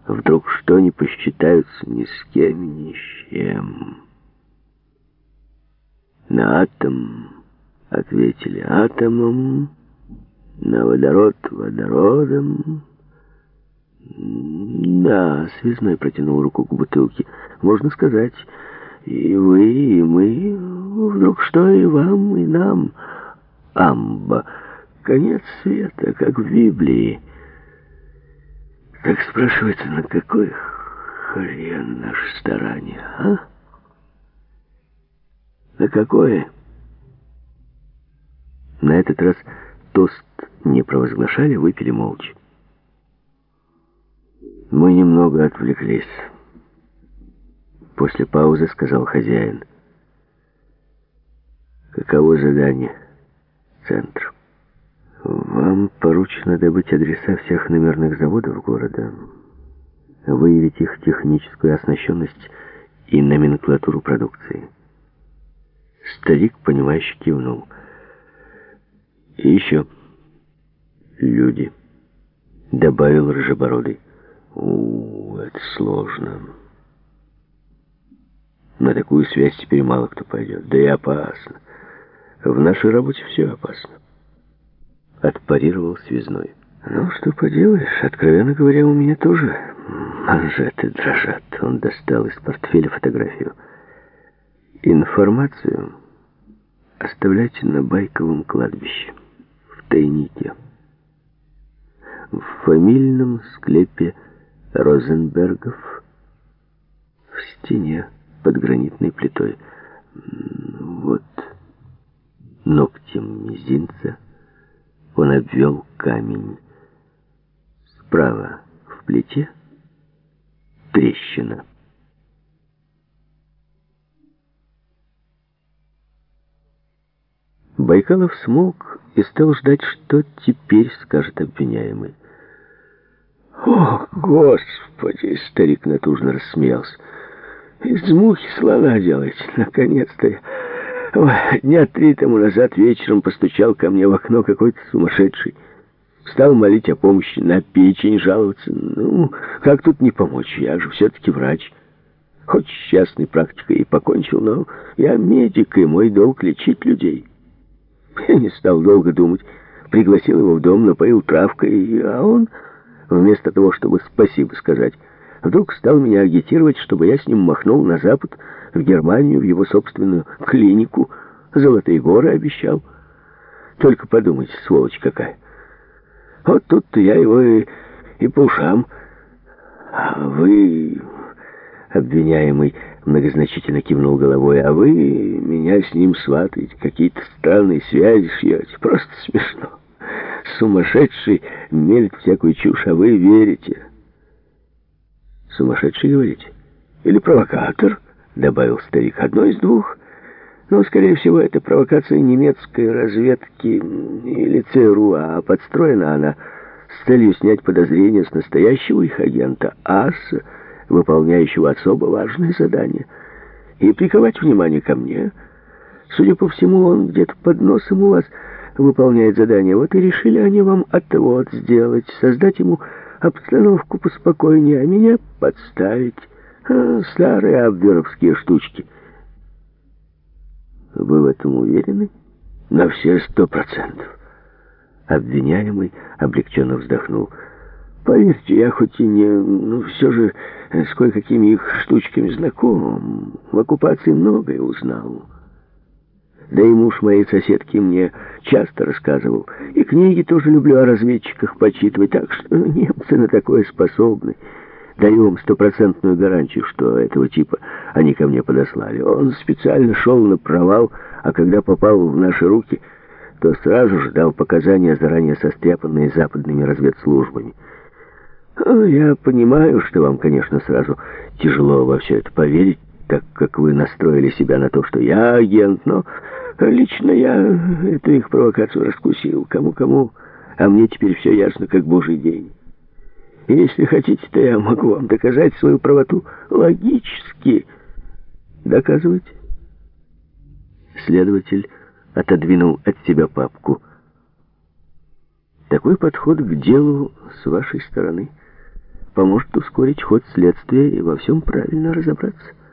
Вдруг что не посчитаются ни с кем и ни с чем. На атом ответили атомом, на водород водородом. Да, связной протянул руку к бутылке. Можно сказать, и вы, и мы. Вдруг что и вам, и нам. Амба. Конец света, как в Библии. Так спрашивается, на какой хрен наше старание, а? На какое? На этот раз тост не провозглашали, выпили молча. Мы немного отвлеклись. После паузы сказал хозяин. Каково задание? Центр. Вам поручено добыть адреса всех номерных заводов города, выявить их техническую оснащенность и номенклатуру продукции. Старик, понимающе кивнул. И еще люди, добавил Рыжебородый. Это сложно. На такую связь теперь мало кто пойдет. Да и опасно. В нашей работе все опасно. Отпарировал связной. Ну, что поделаешь, откровенно говоря, у меня тоже манжеты дрожат. Он достал из портфеля фотографию. Информацию оставляйте на Байковом кладбище, в тайнике. В фамильном склепе Розенбергов, в стене под гранитной плитой. Вот ногтем мизинца он обвел камень. Справа в плите трещина. Байкалов смолк и стал ждать, что теперь скажет обвиняемый. «О, Господи!» — старик натужно рассмеялся. «Из мухи слона делаете, наконец-то!» Дня 3 тому назад вечером постучал ко мне в окно какой-то сумасшедший. Стал молить о помощи, на печень жаловаться. Ну, как тут не помочь? Я же все-таки врач. Хоть с частной практикой и покончил, но я медик, и мой долг лечить людей. Я не стал долго думать. Пригласил его в дом, напоил травкой, а он, вместо того, чтобы спасибо сказать, вдруг стал меня агитировать, чтобы я с ним махнул на запад, в Германию, в его собственную клинику. Золотые горы обещал. Только подумайте, сволочь какая. Вот тут-то я его и по ушам. А вы, обвиняемый, многозначительно кивнул головой, а вы меня с ним сватаете, какие-то странные связи шьете. Просто смешно. Сумасшедший мелет всякую чушь, а вы верите. Сумасшедший, говорите? Или провокатор? Добавил старик. Одно из двух. Но, скорее всего, это провокация немецкой разведки или ЦРУ, а подстроена она с целью снять подозрения с настоящего их агента аса, выполняющего особо важное задание, и приковать внимание ко мне. Судя по всему, он где-то под носом у вас выполняет задание. Вот и решили они вам отвод сделать, создать ему обстановку поспокойнее, а меня подставить. Старые абверовские штучки. Вы в этом уверены? На все 100%. Обвиняемый облегченно вздохнул. Поверьте, я хоть и не... но все же с кое-какими их штучками знаком. В оккупации многое узнал. Да и муж моей соседки мне часто рассказывал. И книги тоже люблю о разведчиках почитывать. Так что немцы на такое способны. Даю вам 100% гарантию, что этого типа они ко мне подослали. Он специально шел на провал, а когда попал в наши руки, то сразу же дал показания, заранее состряпанные западными разведслужбами. Я понимаю, что вам, конечно, сразу тяжело во все это поверить, так как вы настроили себя на то, что я агент, но лично я эту их провокацию раскусил. Кому-кому, а мне теперь все ясно, как божий день. И если хотите, то я могу вам доказать свою правоту логически. Доказывайте. Следователь отодвинул от себя папку. Такой подход к делу с вашей стороны поможет ускорить ход следствия и во всем правильно разобраться.